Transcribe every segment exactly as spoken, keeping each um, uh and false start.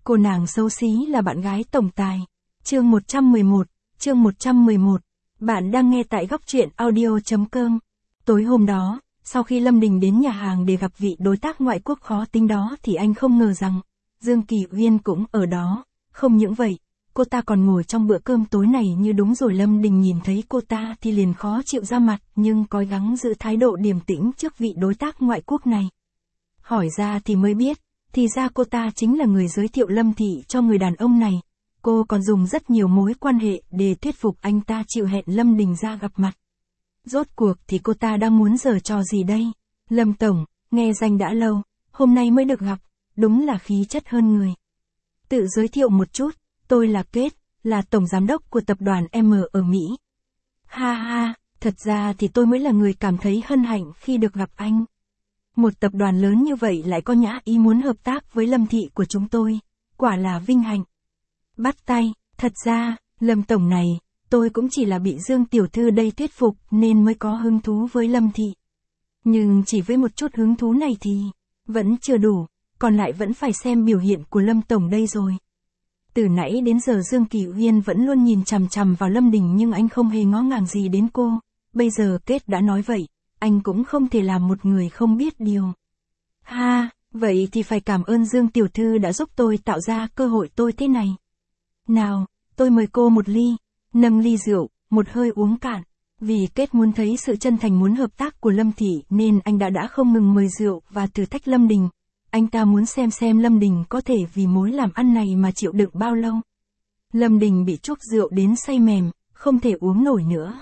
Cô nàng xấu xí là bạn gái tổng tài. Chương một trăm mười một, chương một trăm mười một. Bạn đang nghe tại góc truyện audio chấm com. Tối hôm đó, sau khi Lâm Đình đến nhà hàng để gặp vị đối tác ngoại quốc khó tính đó thì anh không ngờ rằng, Dương Kỳ Uyên cũng ở đó. Không những vậy, cô ta còn ngồi trong bữa cơm tối này như đúng rồi. Lâm Đình nhìn thấy cô ta thì liền khó chịu ra mặt nhưng cố gắng giữ thái độ điềm tĩnh trước vị đối tác ngoại quốc này. Hỏi ra thì mới biết, thì ra cô ta chính là người giới thiệu Lâm Thị cho người đàn ông này. Cô còn dùng rất nhiều mối quan hệ để thuyết phục anh ta chịu hẹn Lâm Đình ra gặp mặt. Rốt cuộc thì cô ta đang muốn giở trò gì đây? Lâm Tổng, nghe danh đã lâu, hôm nay mới được gặp, đúng là khí chất hơn người. Tự giới thiệu một chút, tôi là Kết, là tổng giám đốc của tập đoàn M ở Mỹ. Ha ha, thật ra thì tôi mới là người cảm thấy hân hạnh khi được gặp anh. Một tập đoàn lớn như vậy lại có nhã ý muốn hợp tác với Lâm Thị của chúng tôi, quả là vinh hạnh. Bắt tay, thật ra, Lâm Tổng này, tôi cũng chỉ là bị Dương Tiểu Thư đây thuyết phục nên mới có hứng thú với Lâm Thị. Nhưng chỉ với một chút hứng thú này thì, vẫn chưa đủ, còn lại vẫn phải xem biểu hiện của Lâm Tổng đây rồi. Từ nãy đến giờ Dương Kỳ Uyên vẫn luôn nhìn chằm chằm vào Lâm Đình nhưng anh không hề ngó ngàng gì đến cô, bây giờ Kết đã nói vậy, anh cũng không thể làm một người không biết điều. Ha, vậy thì phải cảm ơn Dương Tiểu Thư đã giúp tôi tạo ra cơ hội tôi thế này. Nào, tôi mời cô một ly, nâng ly rượu, một hơi uống cạn. Vì Kết muốn thấy sự chân thành muốn hợp tác của Lâm Thị nên anh đã đã không ngừng mời rượu và thử thách Lâm Đình. Anh ta muốn xem xem Lâm Đình có thể vì mối làm ăn này mà chịu đựng bao lâu. Lâm Đình bị chuốc rượu đến say mềm, không thể uống nổi nữa.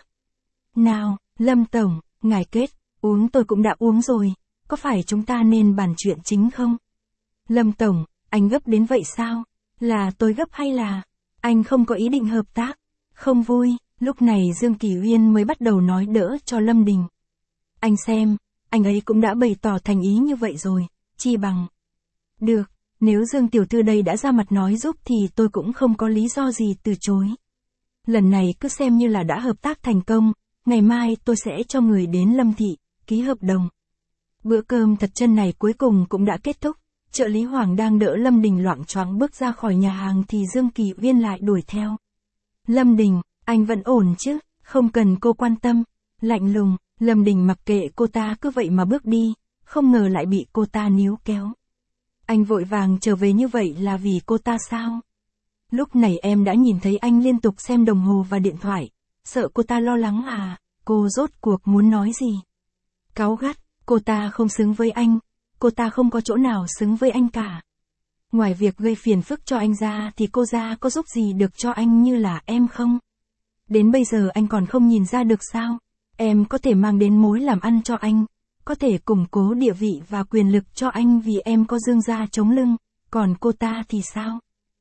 Nào, Lâm Tổng, ngài Kết, uống tôi cũng đã uống rồi, có phải chúng ta nên bàn chuyện chính không? Lâm Tổng, anh gấp đến vậy sao? Là tôi gấp hay là anh không có ý định hợp tác? Không vui, lúc này Dương Kỳ Uyên mới bắt đầu nói đỡ cho Lâm Đình. Anh xem, anh ấy cũng đã bày tỏ thành ý như vậy rồi, chi bằng. Được, nếu Dương Tiểu Thư đây đã ra mặt nói giúp thì tôi cũng không có lý do gì từ chối. Lần này cứ xem như là đã hợp tác thành công, ngày mai tôi sẽ cho người đến Lâm Thị, ký hợp đồng. Bữa cơm thật chân này cuối cùng cũng đã kết thúc. Trợ lý Hoàng đang đỡ Lâm Đình loạng choạng bước ra khỏi nhà hàng thì Dương Kỳ Uyên lại đuổi theo. Lâm Đình, anh vẫn ổn chứ, không cần cô quan tâm. Lạnh lùng, Lâm Đình mặc kệ cô ta cứ vậy mà bước đi, không ngờ lại bị cô ta níu kéo. Anh vội vàng trở về như vậy là vì cô ta sao? Lúc này em đã nhìn thấy anh liên tục xem đồng hồ và điện thoại, sợ cô ta lo lắng à, cô rốt cuộc muốn nói gì? Cáu gắt, cô ta không xứng với anh. Cô ta không có chỗ nào xứng với anh cả. Ngoài việc gây phiền phức cho anh ra thì cô ra có giúp gì được cho anh như là em không? Đến bây giờ anh còn không nhìn ra được sao? Em có thể mang đến mối làm ăn cho anh, có thể củng cố địa vị và quyền lực cho anh vì em có Dương gia chống lưng, còn cô ta thì sao?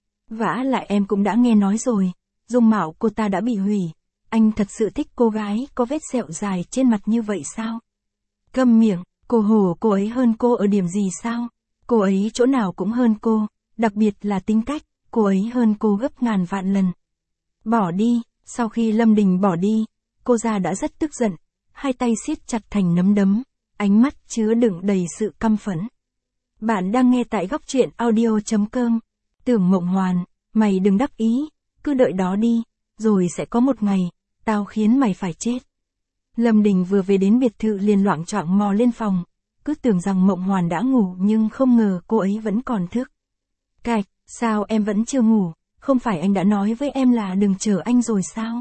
Vả lại em cũng đã nghe nói rồi, dung mạo cô ta đã bị hủy. Anh thật sự thích cô gái có vết sẹo dài trên mặt như vậy sao? Câm miệng. Cô hổ cô ấy hơn cô ở điểm gì sao? Cô ấy chỗ nào cũng hơn cô, đặc biệt là tính cách, cô ấy hơn cô gấp ngàn vạn lần. Bỏ đi, sau khi Lâm Đình bỏ đi, cô già đã rất tức giận, hai tay siết chặt thành nắm đấm, ánh mắt chứa đựng đầy sự căm phẫn. Bạn đang nghe tại góc truyện audio chấm com. Tưởng Mộng Hoàn, mày đừng đắc ý, cứ đợi đó đi, rồi sẽ có một ngày, tao khiến mày phải chết. Lâm Đình vừa về đến biệt thự liền loạng choạng mò lên phòng, cứ tưởng rằng Mộng Hoàn đã ngủ nhưng không ngờ cô ấy vẫn còn thức. Cạch, sao em vẫn chưa ngủ, không phải anh đã nói với em là đừng chờ anh rồi sao?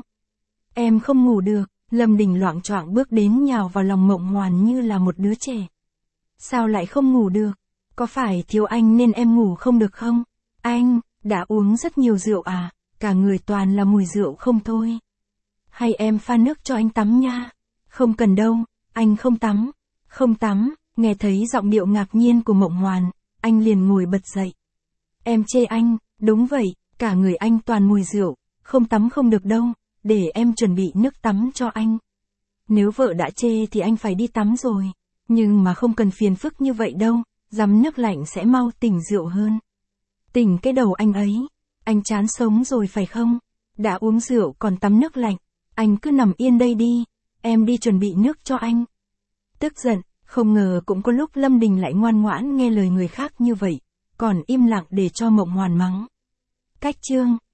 Em không ngủ được, Lâm Đình loạng choạng bước đến nhào vào lòng Mộng Hoàn như là một đứa trẻ. Sao lại không ngủ được? Có phải thiếu anh nên em ngủ không được không? Anh, đã uống rất nhiều rượu à, cả người toàn là mùi rượu không thôi. Hay em pha nước cho anh tắm nha? Không cần đâu, anh không tắm, không tắm, nghe thấy giọng điệu ngạc nhiên của Mộng Hoàn, anh liền ngồi bật dậy. Em chê anh, đúng vậy, cả người anh toàn mùi rượu, không tắm không được đâu, để em chuẩn bị nước tắm cho anh. Nếu vợ đã chê thì anh phải đi tắm rồi, nhưng mà không cần phiền phức như vậy đâu, dắm nước lạnh sẽ mau tỉnh rượu hơn. Tỉnh cái đầu anh ấy, anh chán sống rồi phải không? Đã uống rượu còn tắm nước lạnh, anh cứ nằm yên đây đi. Em đi chuẩn bị nước cho anh. Tức giận, không ngờ cũng có lúc Lâm Đình lại ngoan ngoãn nghe lời người khác như vậy. còn im lặng để cho Mộng Hoàn mắng. Cách chương